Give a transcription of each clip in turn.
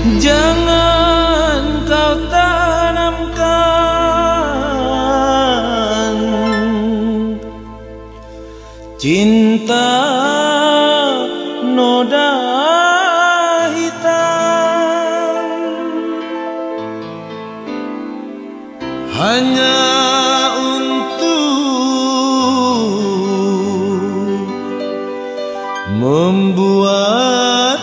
Jangan kau tanamkan cinta noda hitam hanya untuk membuat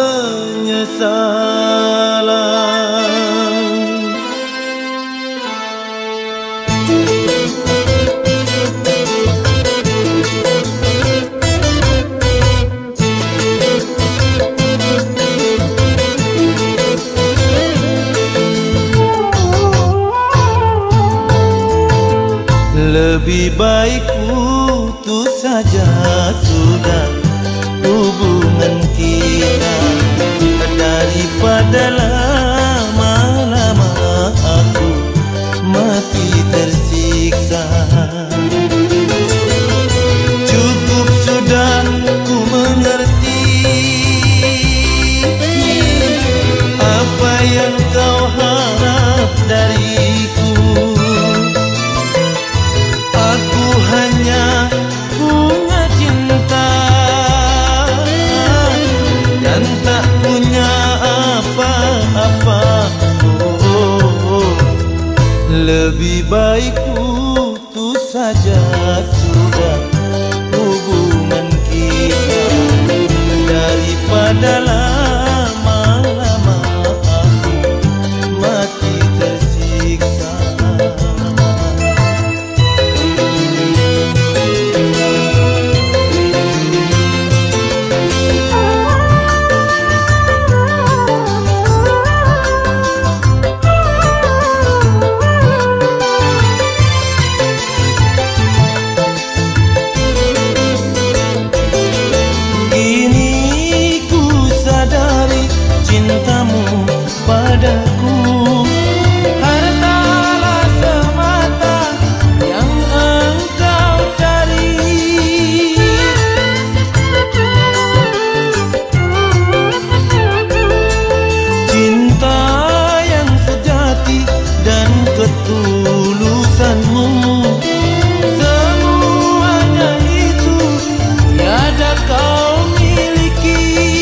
penyesalan. Lebih baik putus saja sudah hubungan kita daripada lama-lama aku mati tersiksa. Cukup sudah ku mengerti apa yang kau harap dariku. Aku hanya punya cinta dan tak punya apa-apa. Lebih baik putus saja sudah hubungan kita daripada lama-lama aku mati tersiksa. Cintamu padaku hartalah semata yang engkau cari. Cinta yang sejati dan ketulusanmu, semuanya itu tiada kau miliki.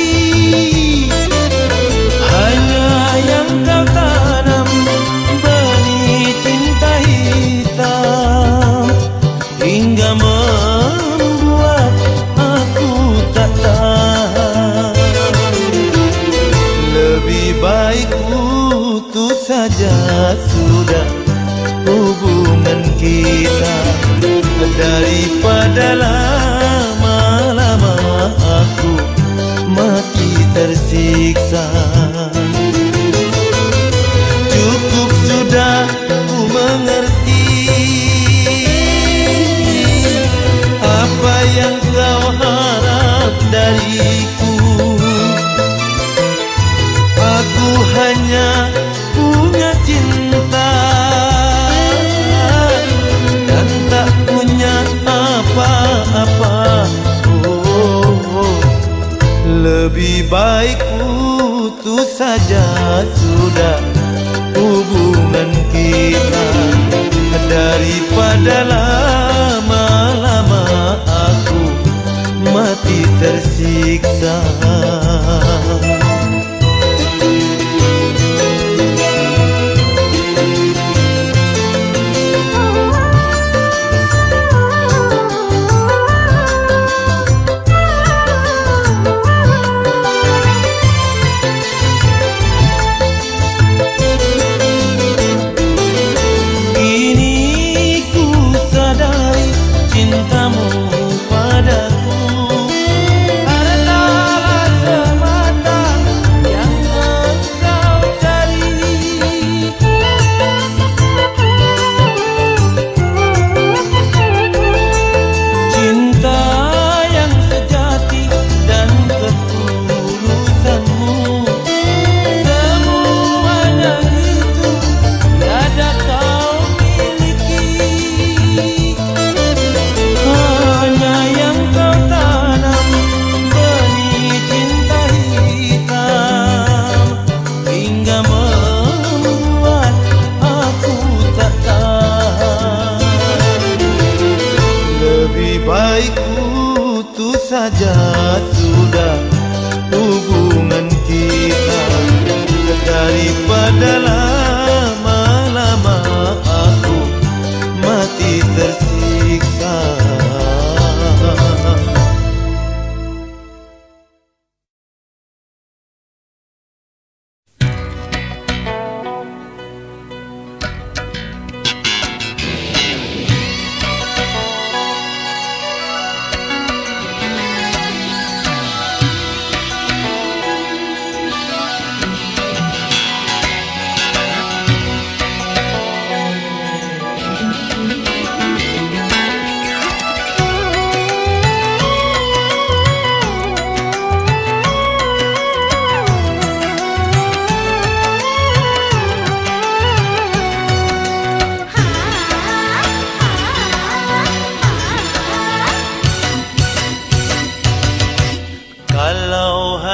Yang kau tanam benih cinta hitam hingga membuat aku tak tahan. Lebih baik putus saja sudah hubungan kita daripada lama-lama aku mati tersiksa. Cukup sudah ku mengerti apa yang kau harap dariku. Aku hanya punya cinta dan tak punya apa-apa. Lebih baik putus saja sudah hubungan kita daripada lama-lama aku mati tersiksa. Cintamu padaku harta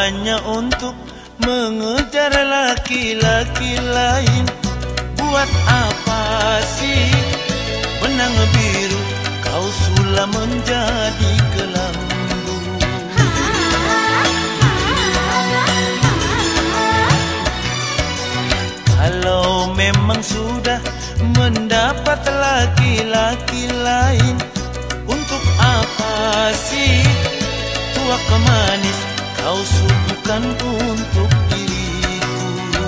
hanya untuk mengejar laki-laki lain. Buat apa sih benang biru kau sulam menjadi kelambu? Kalau memang sudah mendapat laki-laki lain, untuk apa sih tuak manis kau suguhkan untuk diriku?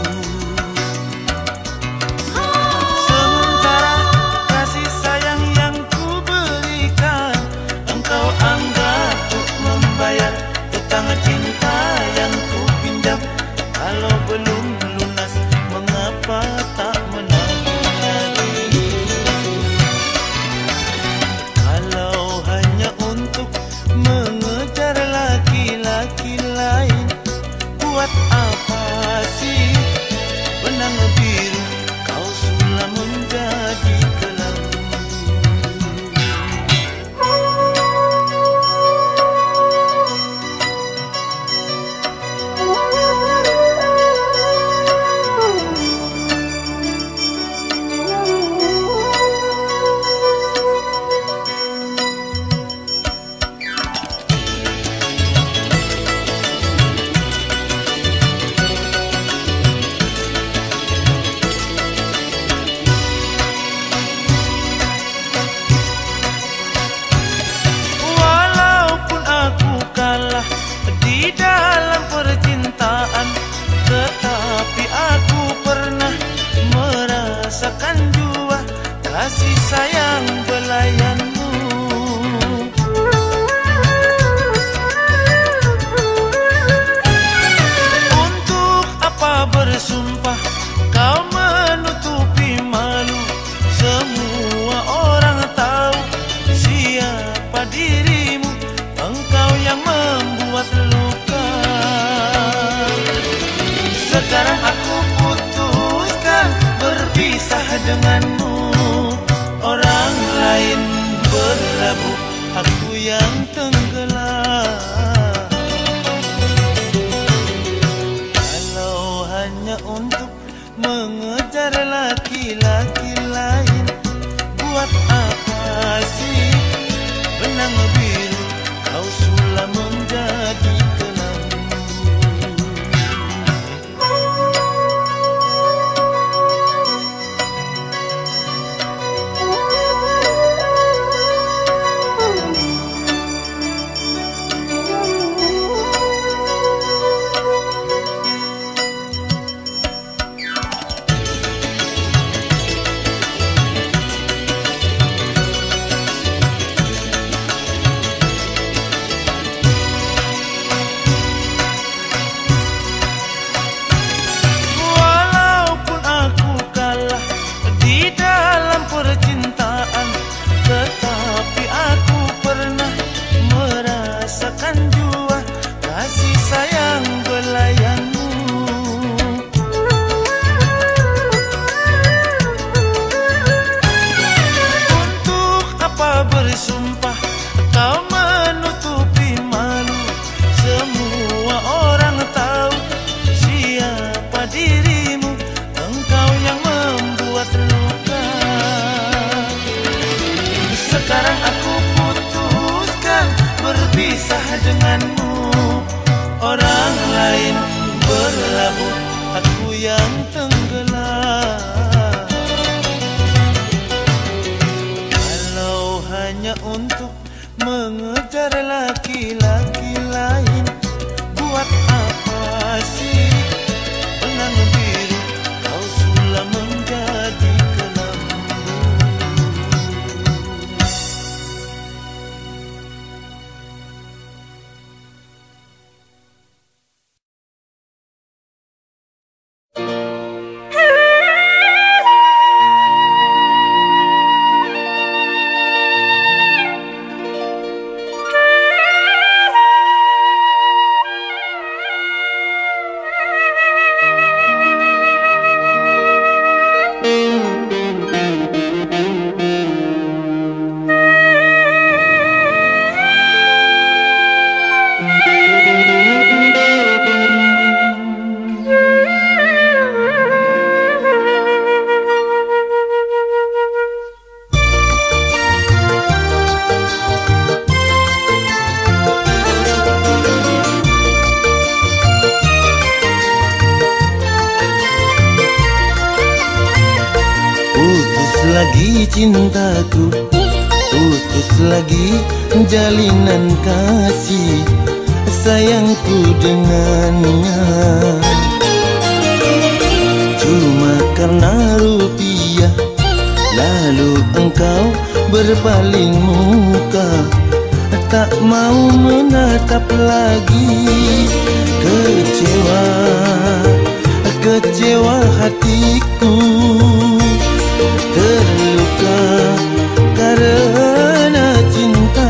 Sementara kasih sayang yang ku berikan, engkau anggap untuk membayar utang cinta yang ku pinjam. Kalau belum lunas, mengapa tak menagih lagi? Kalau hanya untuk mengejar laki-laki lain, buat apa sih benang biru kau sulam menjadi kelambu? Di dalam percintaan, tetapi aku pernah merasakan jua kasih sayang belayanmu. Untuk apa bersumpah kau menutupi malu? Semua orang tahu siapa dirimu. Engkau yang membuat luka. Sekarang aku putuskan berpisah denganmu. Orang lain berlabuh, aku yang tenggelam. Kalau hanya untuk mengejar laki-laki lain, buat apa sih benang biru kau sulam menjadi kelambu? Percintaan, tetapi aku pernah merasakan jua kasih sayang belayanmu. Untuk apa bersumpah kau menutupi malu? Semua orang tahu siapa dirimu. Engkau yang membuat luka. Sekarang aku putuskan berpisah denganmu. Orang lain berlabuh, aku yang tenggelam. Kalau hanya untuk mengejar laki-laki lain, buat apa sih benang biru kau sulam menjadi kelambu? lagi cintaku, putus lagi jalinan kasih sayangku dengannya. Cuma karena rupiah, lalu engkau berpaling muka, tak mau menatap lagi. Kecewa, kecewa hatiku, terluka karena cinta.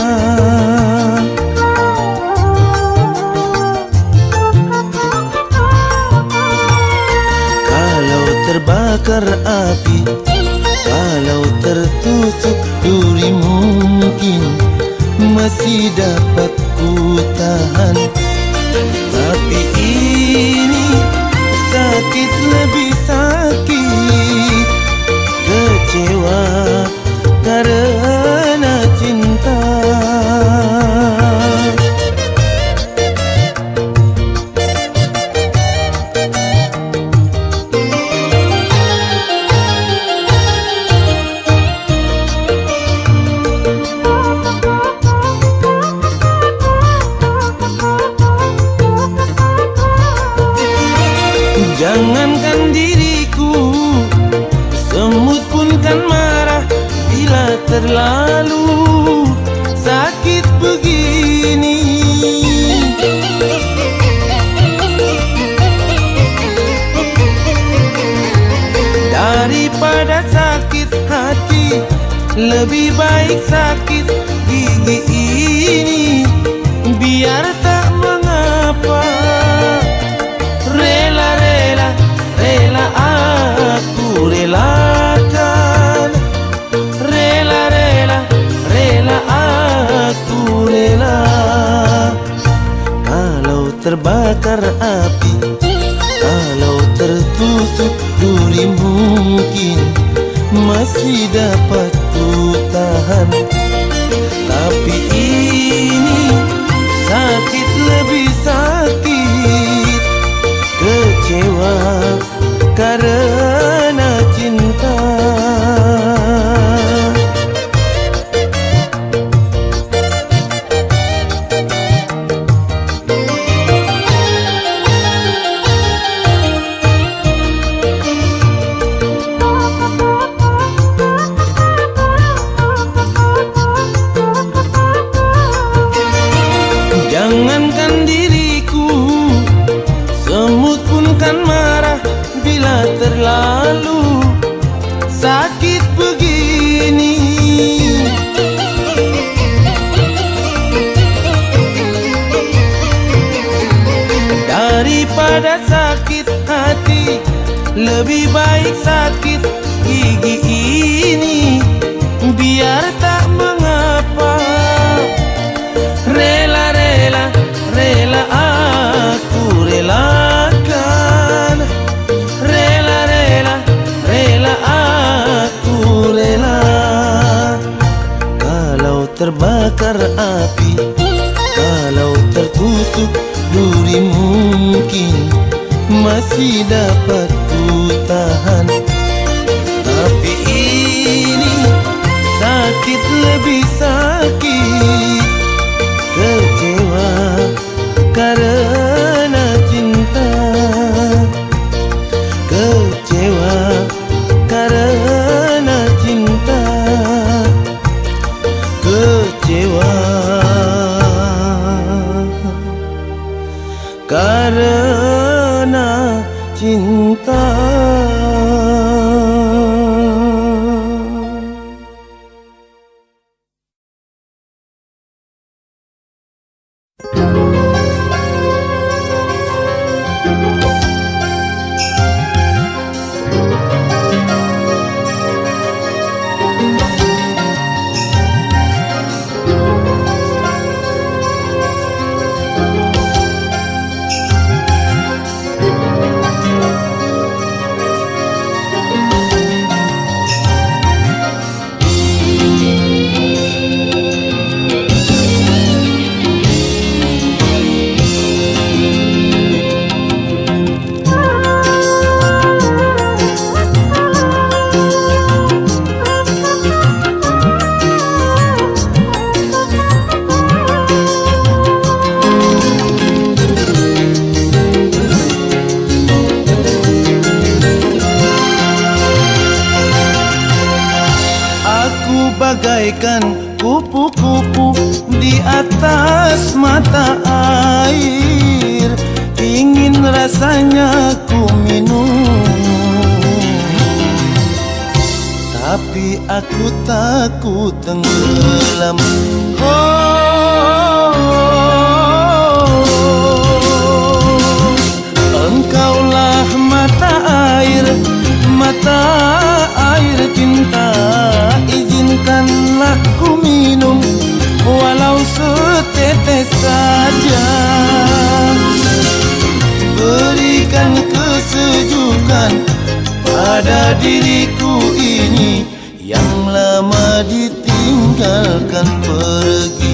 Kalau terbakar api, kalau tertusuk duri, mungkin masih dapat ku tahan. Tapi ini sakit lebih sakit, kecewa karena cinta. Jangankan diriku, semut pun kan marah bila terlalu sakit begini. Daripada sakit hati, lebih baik sakit gigi ini. Biar tak mengapa, rela-rela, rela aku relakan. Rela-rela, rela aku rela. Kalau terbakar api, kalau tertusuk duri, mungkin masih dapat ku tahan. Tapi ini sakit lebih sakit, kecewa karena cinta. Jangankan diriku, semut pun kan marah bila terlalu sakit begini. Daripada sakit hati, lebih baik sakit gigi ini. Biar tak mengapa, rela-rela, rela aku relakan. Rela-rela, rela aku rela. Kalau terbakar api, kalau tertusuk duri, mungkin masih dapat ku tahan. Tapi ini sakit lebih sakit, kecewa karena cinta. Kecewa karena cinta. Kecewa karena cinta. bagaikan kupu-kupu di atas mata air, ingin rasanya ku minum, tapi aku takut tenggelam. Engkaulah mata air cinta, izinkanlah ku minum walau setetes saja. Berikan kesejukan pada diriku ini yang lama ditinggalkan pergi.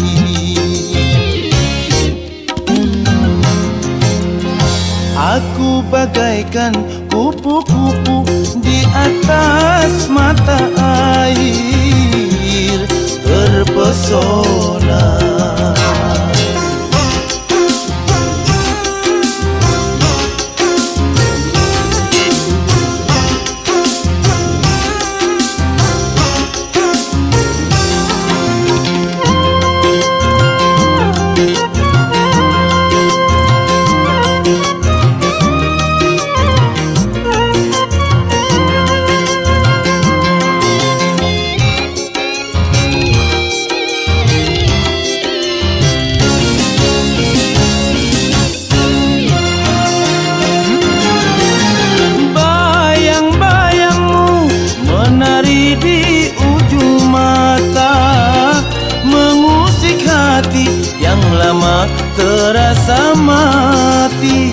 Aku bagaikan kupu-kupu di atas mata air, terpesona. Yang lama terasa mati,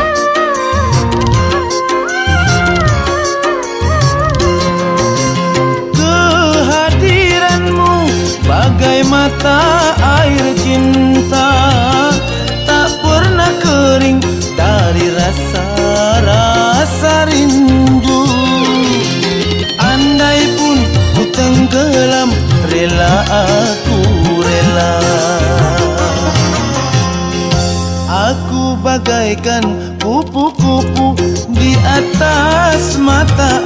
kehadiranmu bagai mata air cinta, tak pernah kering dari rasa rindu. Andai pun ku tenggelam, rela aku rela. Aku bagaikan kupu-kupu di atas mata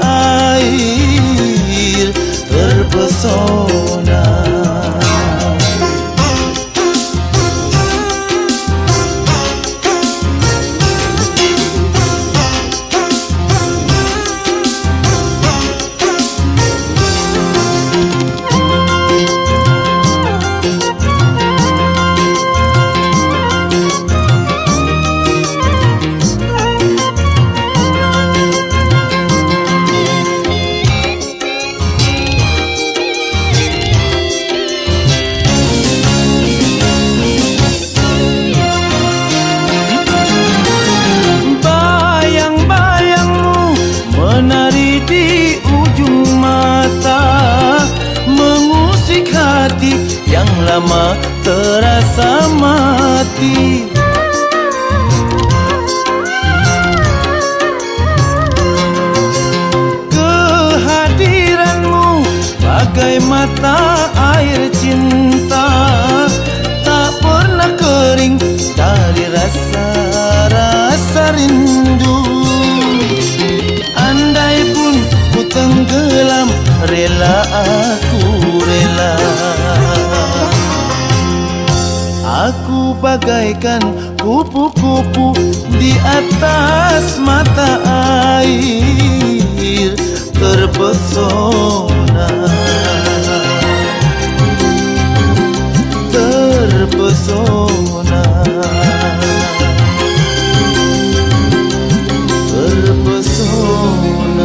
air, terpesona. Menari di ujung mata, mengusik hati yang lama terasa mati. Kehadiranmu bagai mata air cinta, tak pernah kering dari rasa rindu. Andai pun ku tenggelam, rela aku rela. Aku bagaikan kupu-kupu di atas mata air, terpesona, terpesona, terpesona.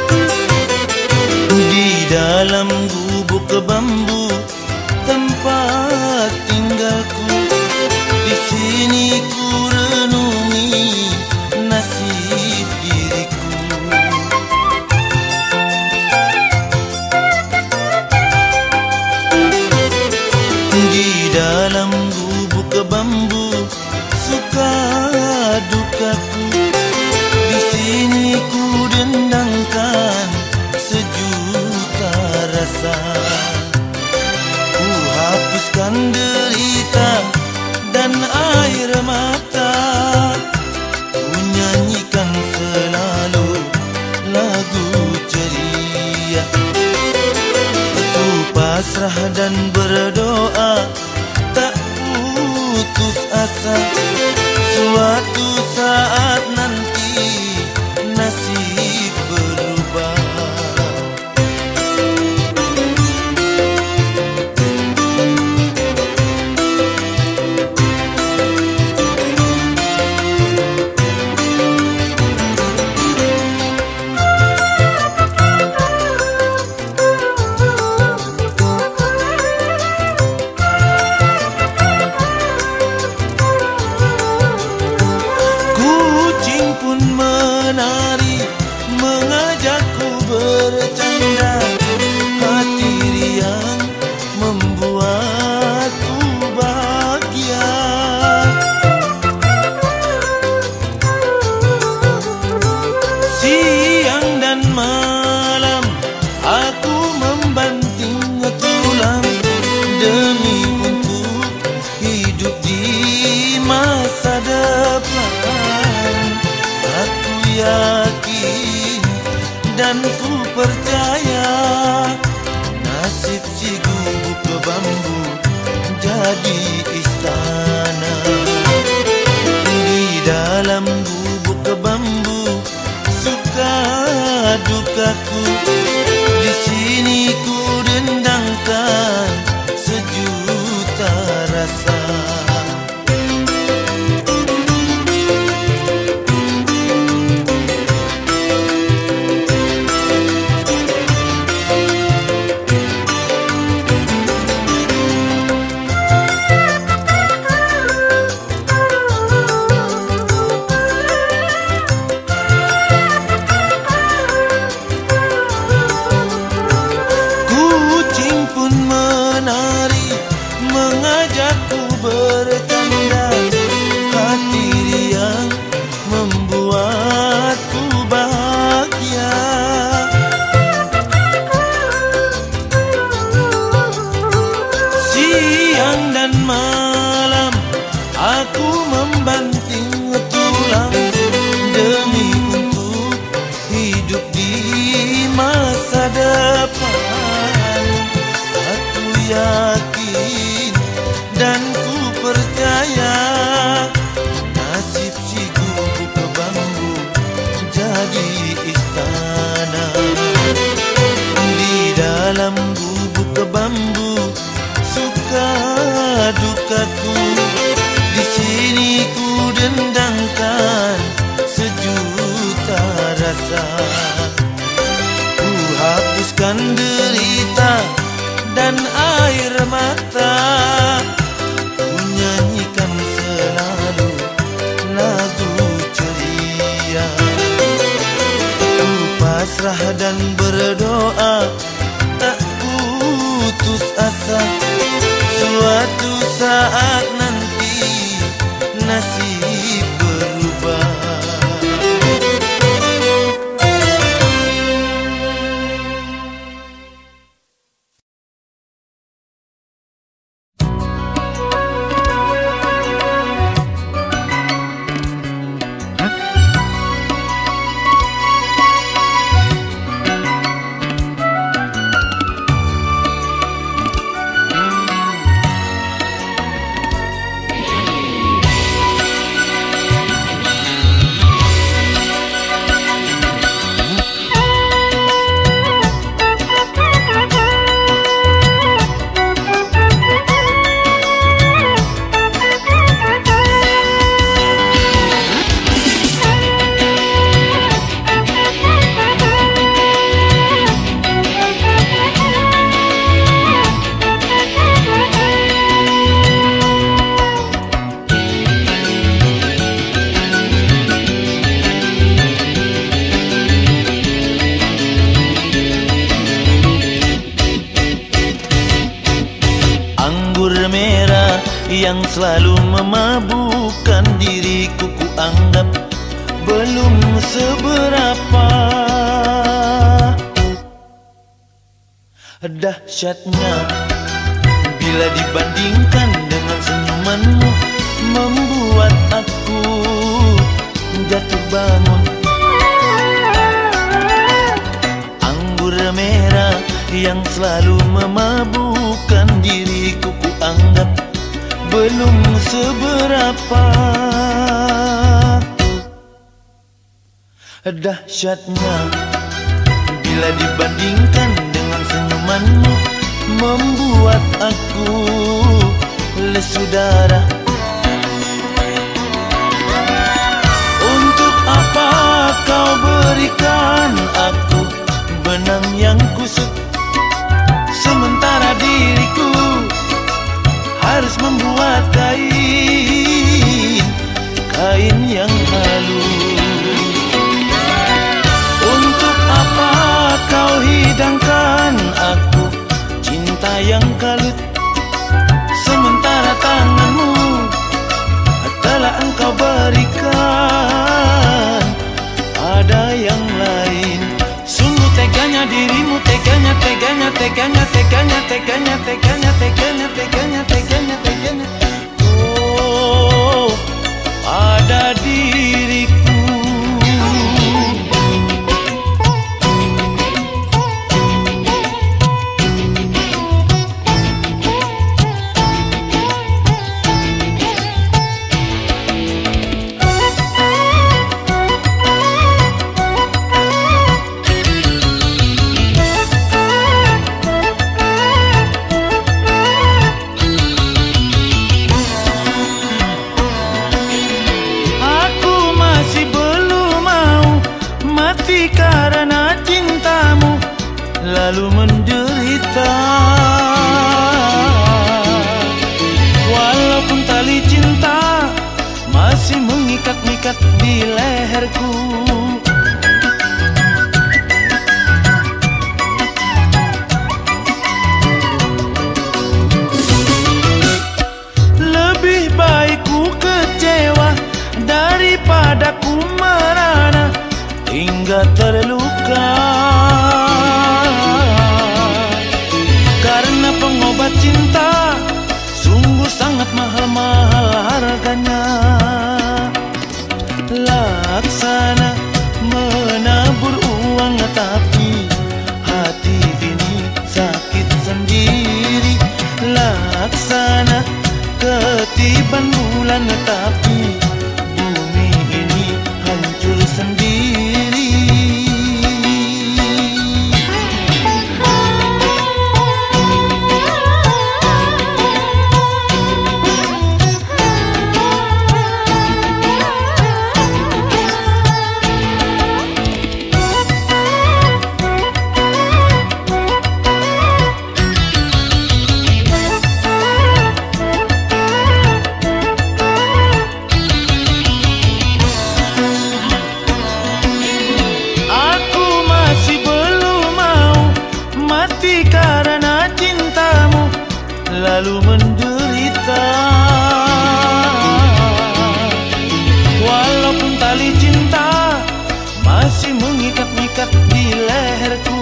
Dalam gubuk bambu tempat yakin dan ku percaya, nasib si gubuk bambu jadi istana. Di dalam gubuk bambu suka dukaku, di sini ku dendangkan sejuta rasa. Mengajakku bercanda, hati riang membuatku bahagia. Siang dan malam aku membanting tulang demi untuk hidup di masa depan. Aku yakin dan ku percaya, nasib si gubuk bambu jadi istana. Di dalam gubuk bambu suka dukaku, di sini ku dendangkan sejuta rasa. Ku hapuskan derita dan air mata, nyanyikan selalu lagu ceria. Ku pasrah dan berdoa, tak putus asa, suatu saat nanti nasib berubah. Yang selalu memabukkan diriku, ku anggap belum seberapa. Dahsyatnya bila dibandingkan dengan senyumanmu, membuat aku jatuh bangun. Anggur merah yang selalu memabukkan diriku, ku anggap belum seberapa. Dahsyatnya bila dibandingkan dengan senyumanmu, membuat aku lesu darah. Untuk apa kau berikan aku benang yang kusut, sementara diriku harus membuat kain yang halus. Untuk apa kau hidangkan aku cinta yang kalut, sementara tanganmu telah engkau berikan pada yang lain. Sungguh teganya dirimu, teganya, teganya, teganya, teganya, teganya, teganya, teganya, teganya, teganya, teganya. Oh, pada diriku. mati karena cintamu, lalu menderita. Walaupun tali cinta masih mengikat-ikat di leherku. Lebih baik ku kecewa daripada ku merana hingga terluka. Karena pengobat cinta sungguh sangat mahal-mahal harganya. Laksana menabur uang tapi hati ini sakit sendiri. Laksana ketiban bulan tapi bumi ini hancur sendiri. Karena cintamu lalu menderita. Walaupun tali cinta masih mengikat-ikat di leherku.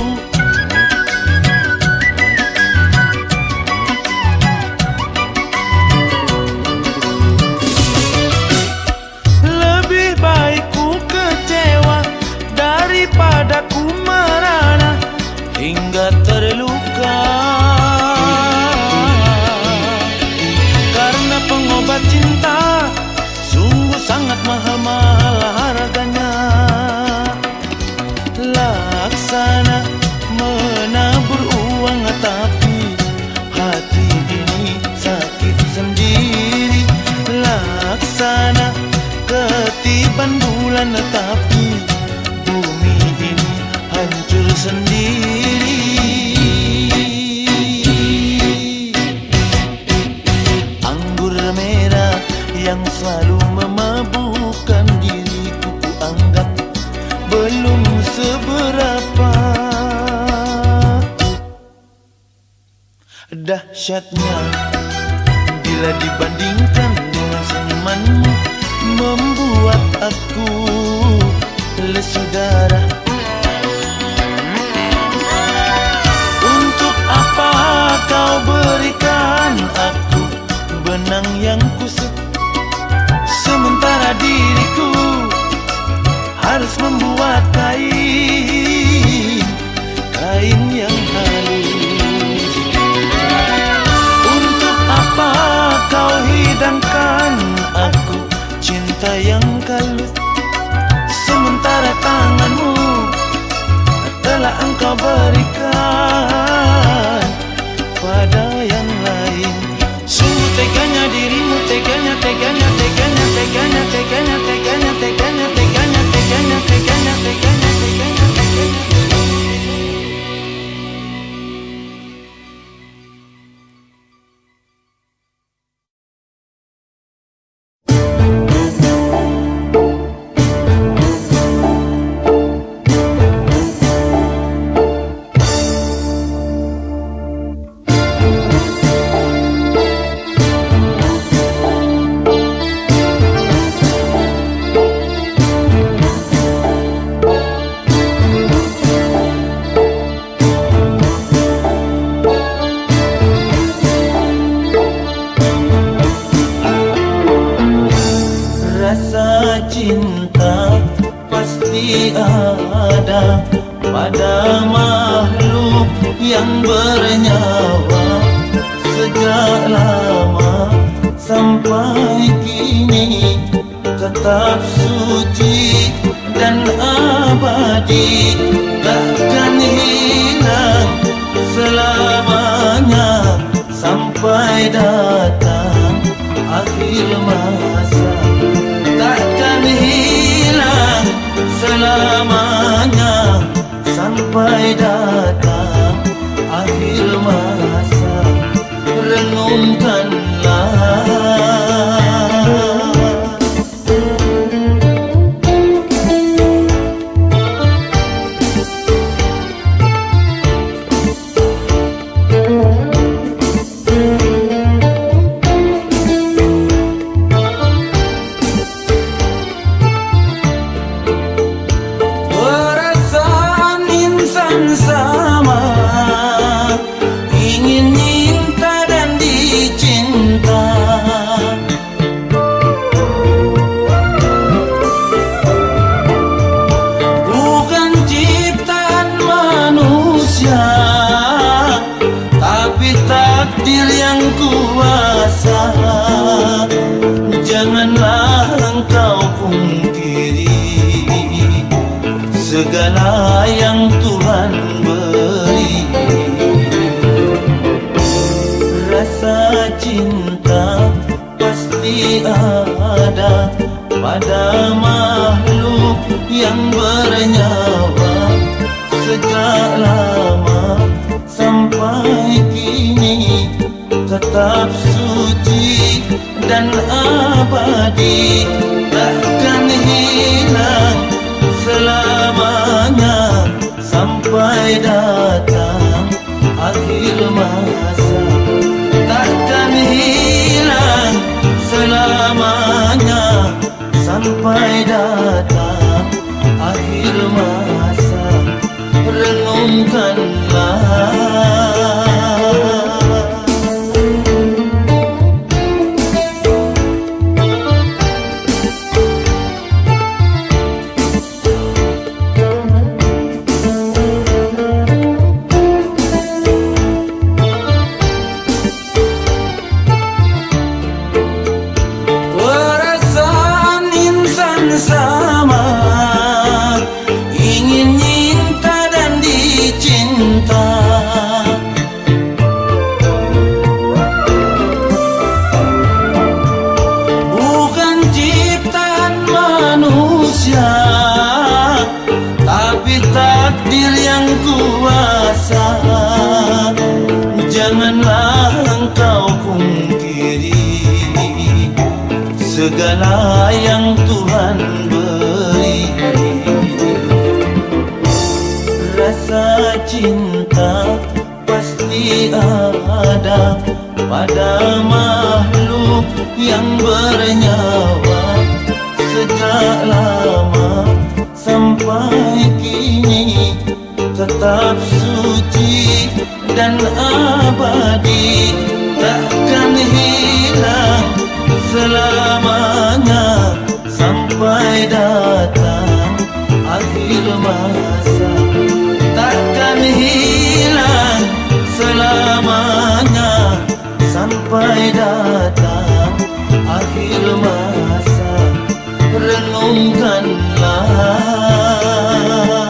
Lebih baik ku kecewa daripada ku merana hingga terluka. Karena pengobat cinta sungguh sangat mahal-mahal harganya. Laksana menabur uang tapi hati ini sakit sendiri. Laksana ketiban bulan tapi bumi ini hancur sendiri. Anggur merah yang selalu memabukkan diriku ku anggap belum seberapa. Dahsyatnya bila dibandingkan dengan senyumanmu, membuat aku lesu darah. Kau berikan aku benang yang kusut, sementara diriku harus membuat kain yang halus. Untuk apa kau hidangkan aku cinta yang kalut, sementara tanganmu telah engkau berikan pada yang lain. Sungguh teganya dirimu, teganya, teganya, teganya, teganya, teganya, teganya, teganya, teganya, teganya, teganya, teganya, teganya, teganya. Cinta pasti ada pada makhluk yang bernyawa. Sejak lama sampai kini tetap suci dan abadi, takkan hilang selamanya sampai datang akhir masa. Takkan hilang selama sampai datang akhir masa. Renungkanlah. Takdir yang kuasa, janganlah engkau pungkiri segala yang Tuhan beri. Rasa cinta pasti ada pada makhluk yang bernyawa. Sejak lama sampai kini tetap suci dan abadi, takkan hilang selamanya sampai datang akhir masa. Takkan hilang selamanya sampai datang akhir masa. Renungkanlah. Tapi takdir yang kuasa, janganlah engkau pungkiri segala yang Tuhan beri. Rasa cinta pasti ada pada makhluk yang bernyawa. Sejak lama sampai kini tetap suci dan abadi, takkan hilang selamanya sampai datang akhir masa. Takkan hilang selamanya sampai datang akhir masa. Renungkanlah.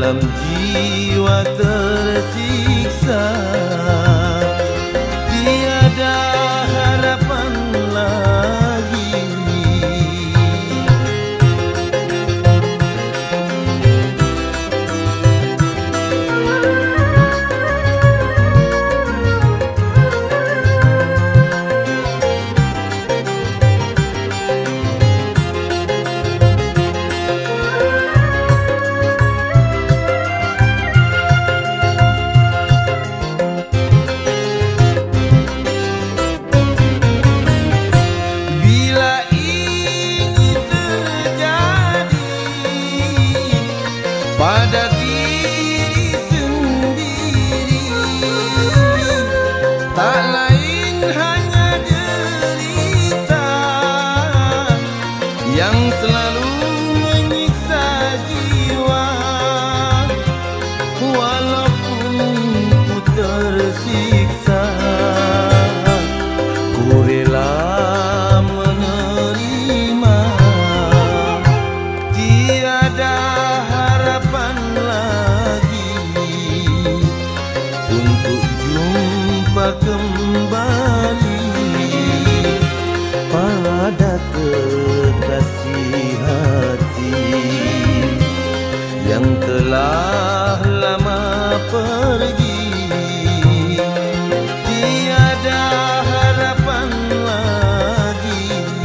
dalam jiwa tersiksa, tiada harapan lagi. Pada diri sendiri, tak lain hanya derita yang selalu menyiksa jiwa. Walaupun ku tersiksa, ku rela menerima. Tiada harapan lagi untuk jumpa kembali pada kekasih hati yang telah lama pergi. Tiada harapan lagi.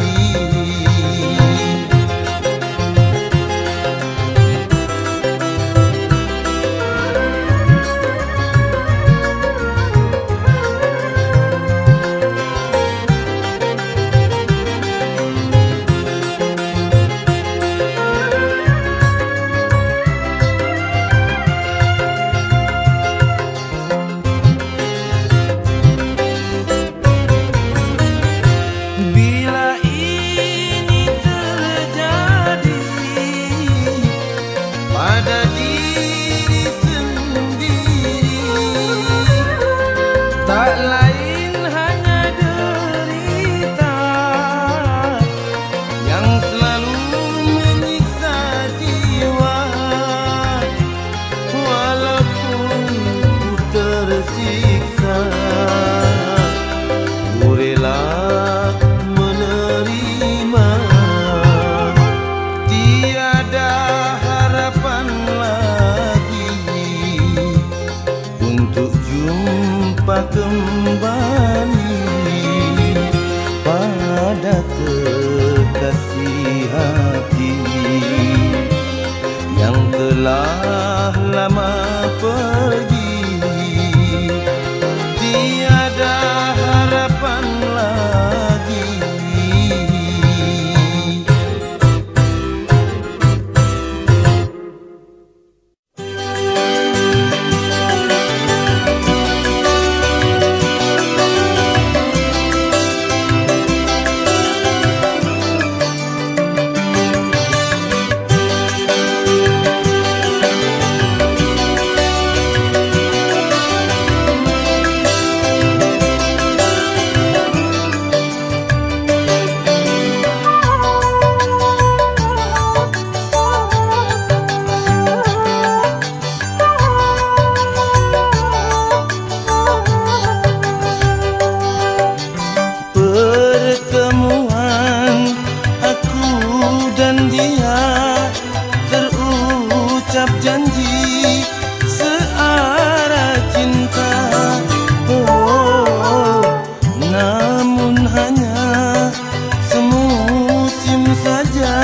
Bila ini terjadi pada diri sendiri, tak lain hanya derita yang selalu menyiksa jiwa. Walaupun ku tersiksa, ku rela menerima. Tiada harapan lagi untuk jumpa kembali pada kekasih hati yang telah lama pergi. Tiada harapan lagi. Pertemuan aku dan dia, terucap janji searah cinta. Oh, namun hanya semusim saja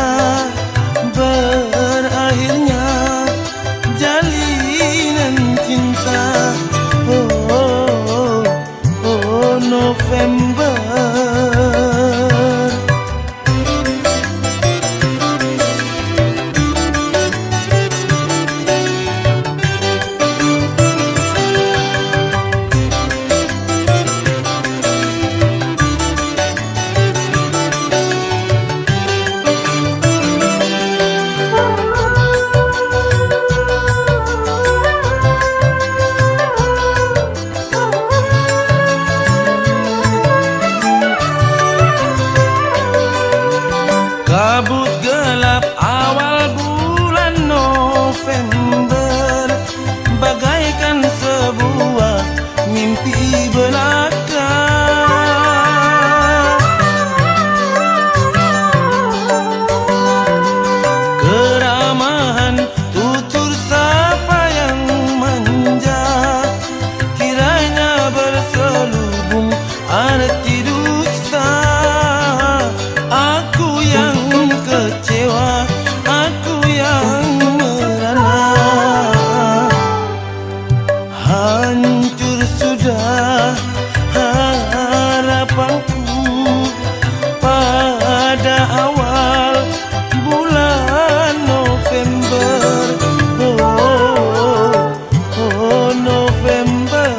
berakhirnya jalinan cinta. Oh, November. Kabut gelap awal bulan November kecewa, aku yang merana. Hancur sudah harapanku pada awal bulan November. Oh November.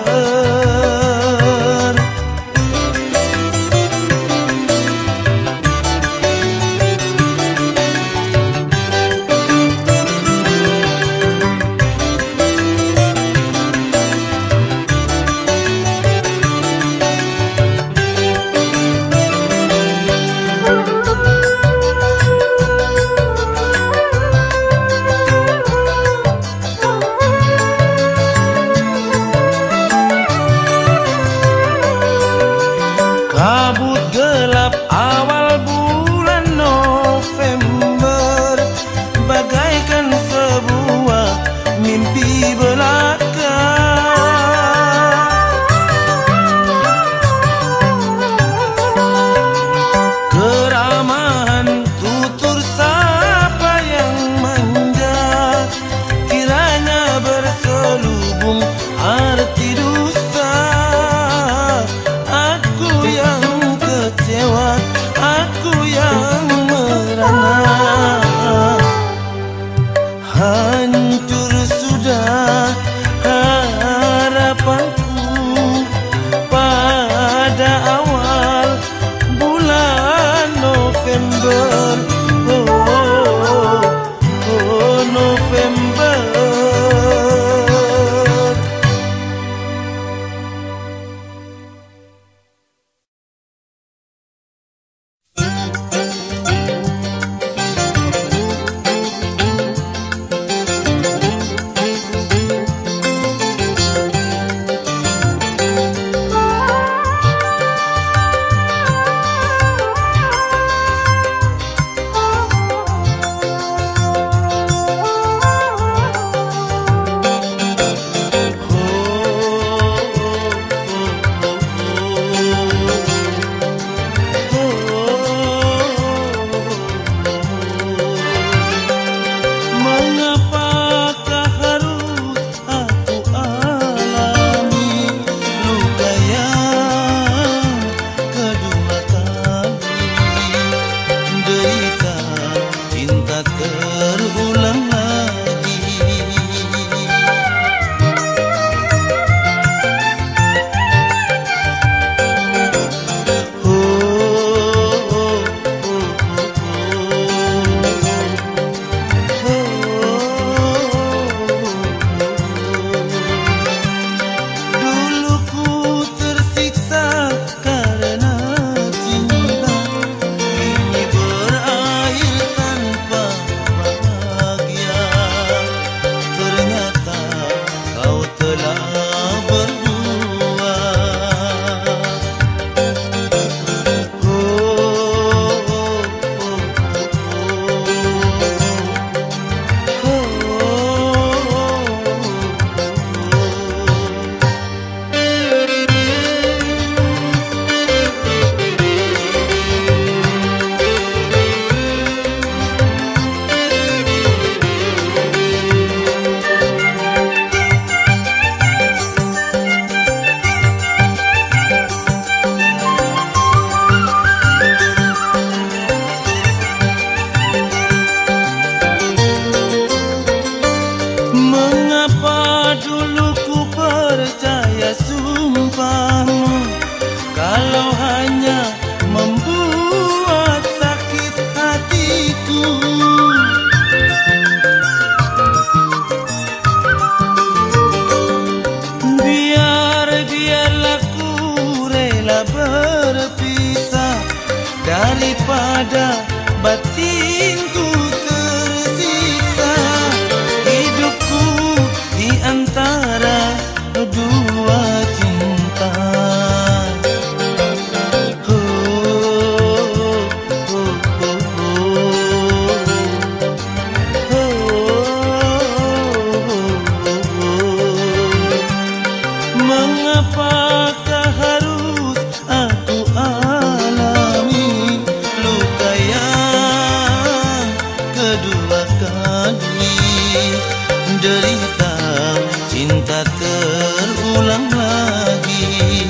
kali derita cinta terulang lagi.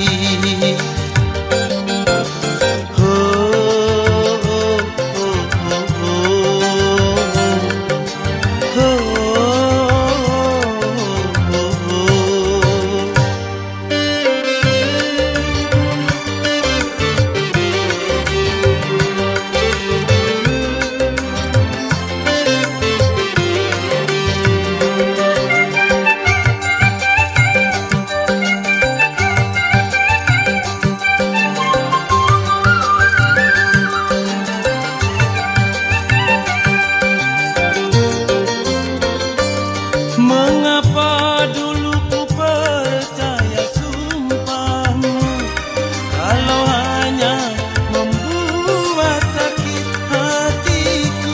Mengapa dulu ku percaya sumpahmu, kalau hanya membuat sakit hatiku.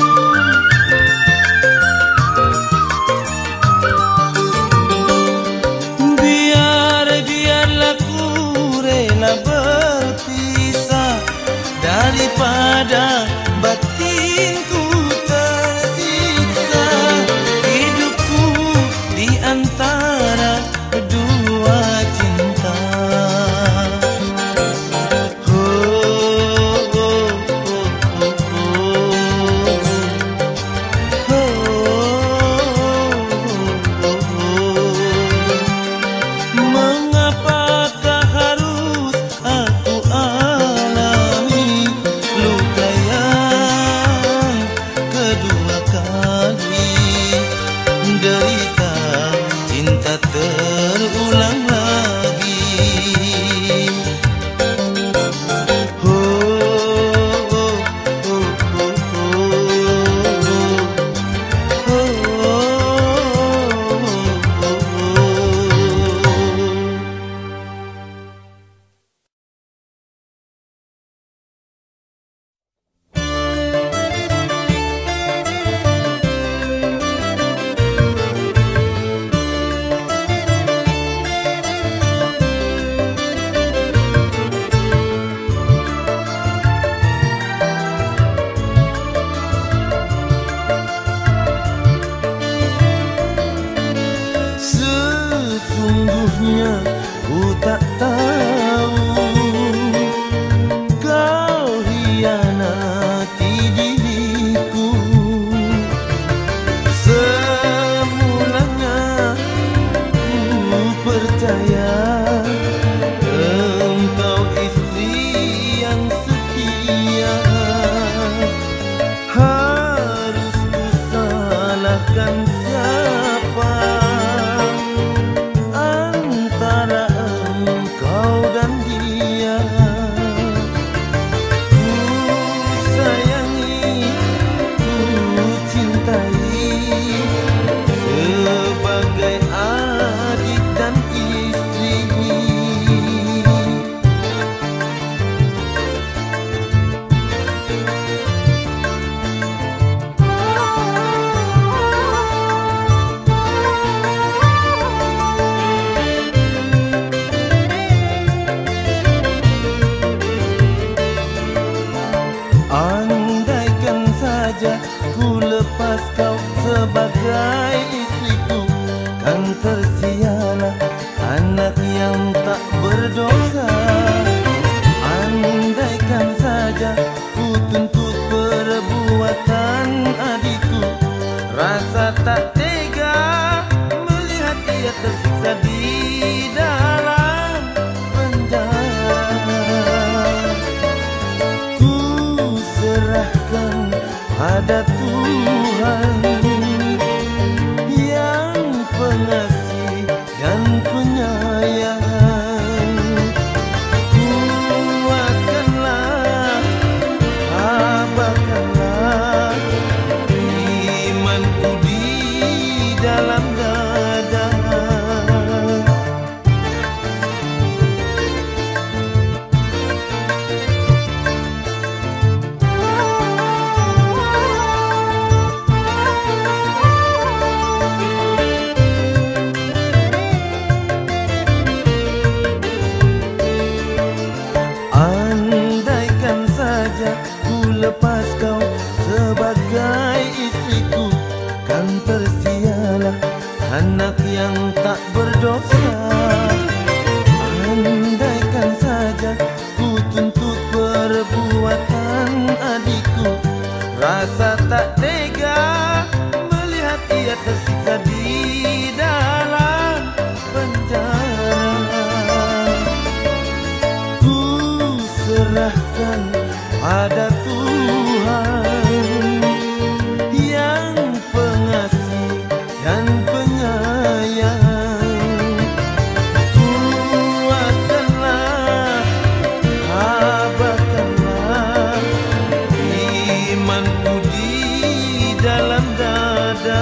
Biarlah ku rela berpisah daripada batinku tersiksa. Hidupku di antara dua cinta. Mengapakah harus aku alami luka yang kedua kali? Derita cinta terulang lagi. Sesungguhnya ku tak tahu kau hianati diriku. Semulanya ku percaya engkau istri yang setia. Harus ku salahkan siapa antara engkau dan dia? Ku sayangi, ku cintai sebagai adik dan istri. Andaikan saja ku lepas kau sebagai istriku, kan tersialah anak yang tak berdosa. Andaikan saja ku tuntut perbuatan adikku, rasa tak tega melihat dia tersiksa di dalam penjara. Serahkan pada Tuhan yang pengasih dan penyayang. Kuatkanlah, tabahkanlah imanku di dalam dada. tak tega melihat ia tersiksa di dalam penjara. Ku serahkan pada Tuhan yang pengasih dan penyayang. Kuatkanlah, abahkanlah imanku di dalam dada.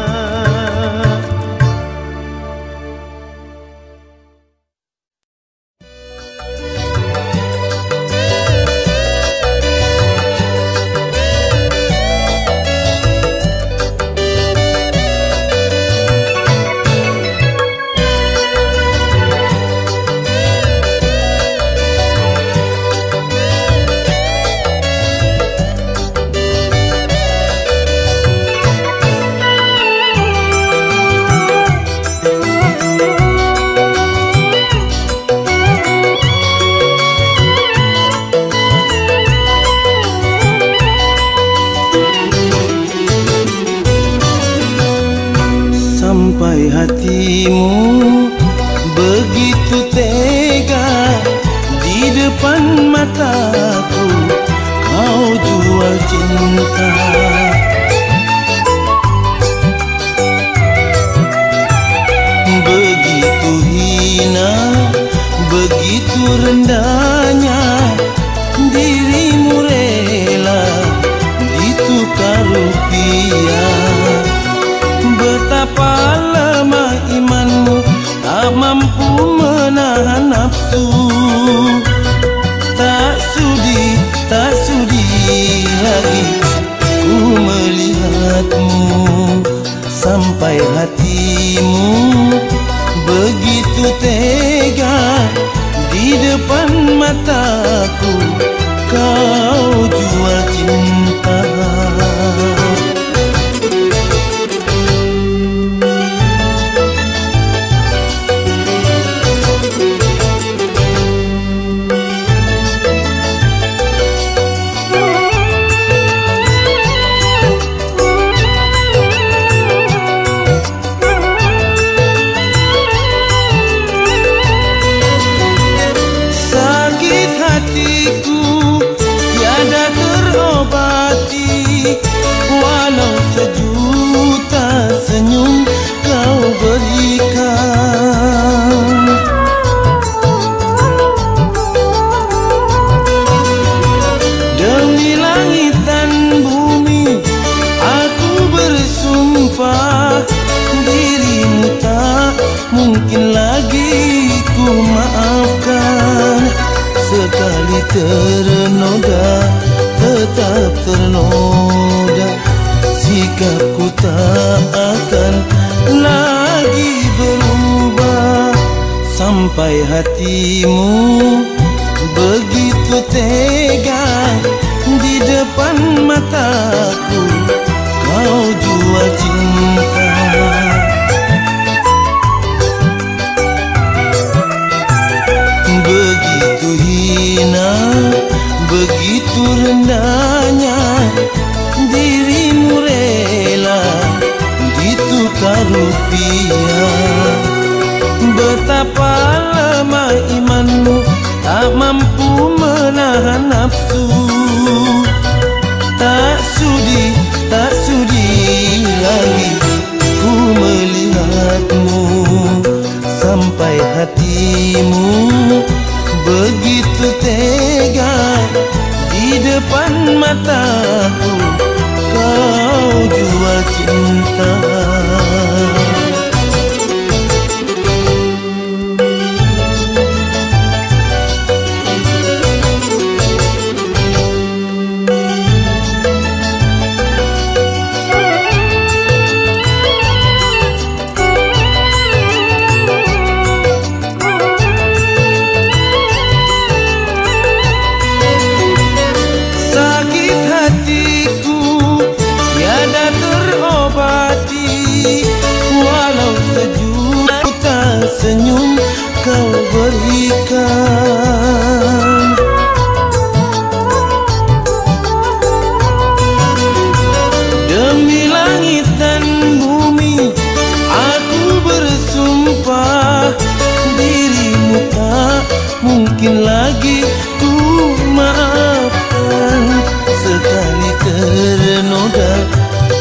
Sampai hatimu begitu tega di depan mataku, kau jual cinta. Begitu hina, begitu rendahnya dirimu rela ditukar rupiah. Betapa lemah imanmu, tak mampu menahan nafsu. Tak sudi lagi ku melihatmu. Sampai hatimu begitu tega di depan mataku, kau jual cinta. Walau sejuta senyum kau berikan, demi langit dan bumi aku bersumpah, dirimu tak mungkin lagi ku maafkan. Sekali ternoda tetap ternoda, sikapku tak akan lagi berubah. Sampai hatimu begitu tega di depan mataku, kau jual cinta. Begitu hina, begitu rendahnya dirimu rela ditukar rupiah. Betapa lemah imanmu, tak mampu menahan nafsu. Tak sudi lagi ku melihatmu. Sampai hatimu begitu tega di depan mataku, kau jual cinta.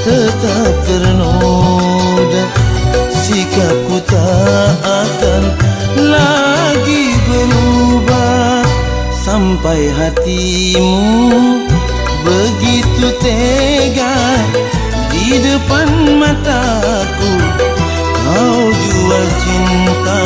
tetap ternoda, sikapku tak akan lagi berubah. Sampai hatimu begitu tega di depan mataku, kau jual cinta.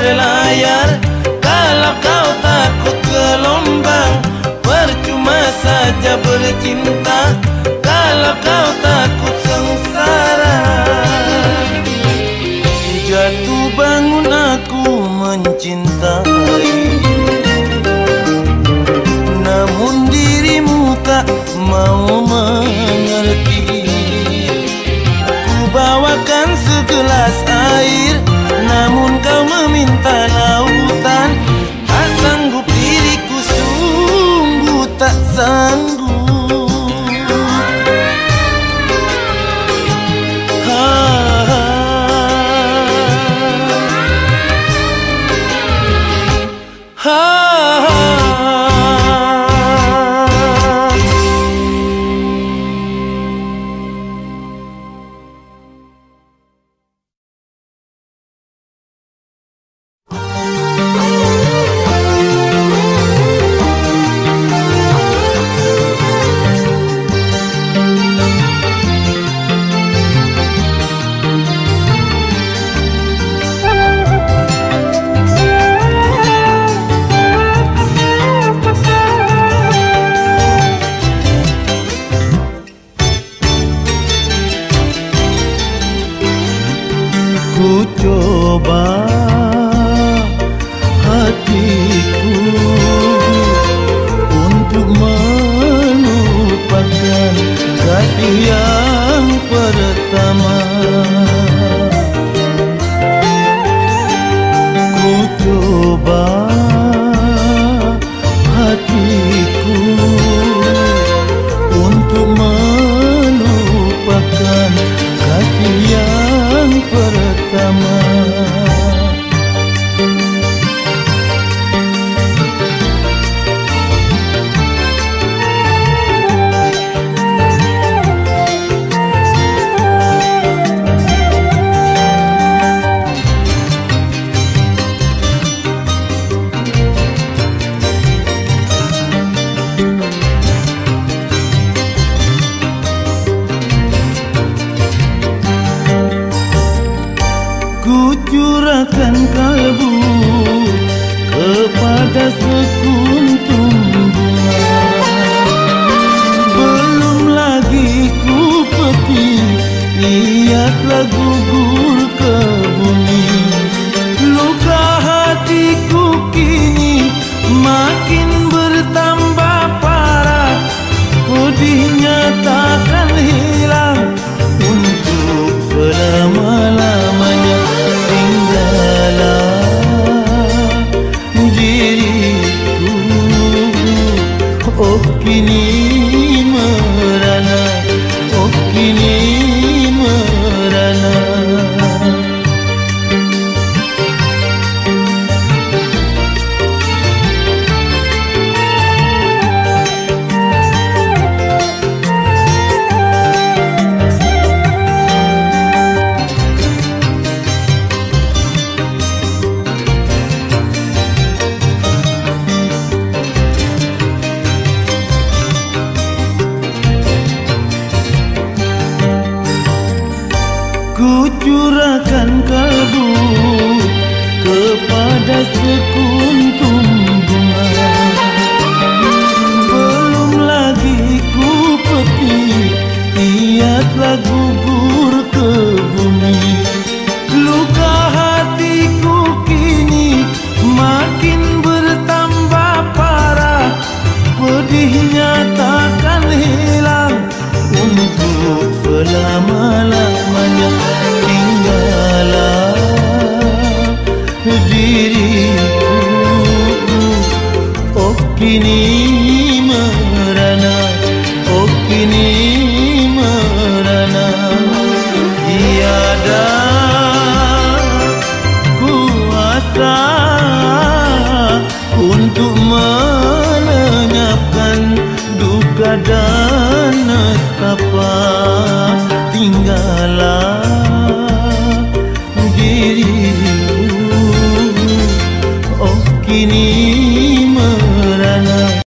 berlayar. Kalau kau takut gelombang, percuma saja bercinta. Kalau kau takut sengsara, jatuh bangun aku mencintai. Namun dirimu tak mau mengerti. Ku bawakan segelas air, namun kau meminta lautan. Tak sanggup diriku, sungguh tak sanggup. Ku coba hatiku untuk melupakan kasih yang pertama. Ku coba hatiku untuk melupakan kasih yang pertama. Ku curahkan kalbu kepada sekuntum bunga. Belum lagi ku petik, lihatlah gugur ke bumi. Luka hatiku kini makin bertambah parah. Pedihnya takkan hilang untuk selama-lamanya. Oh kini merana, oh kini merana. Ku curahkan kalbu kepada sekuntum bunga. Belum lagi ku petik, lihatlah gugur ke bumi. Luka hatiku kini makin bertambah parah. Pedihnya takkan hilang untuk selama-lamanya. Tinggallah diriku, oh kini merana, oh kini merana. Tiada kuasa untuk melenyapkan duka dan nestapa. Tinggallah diriku, oh kini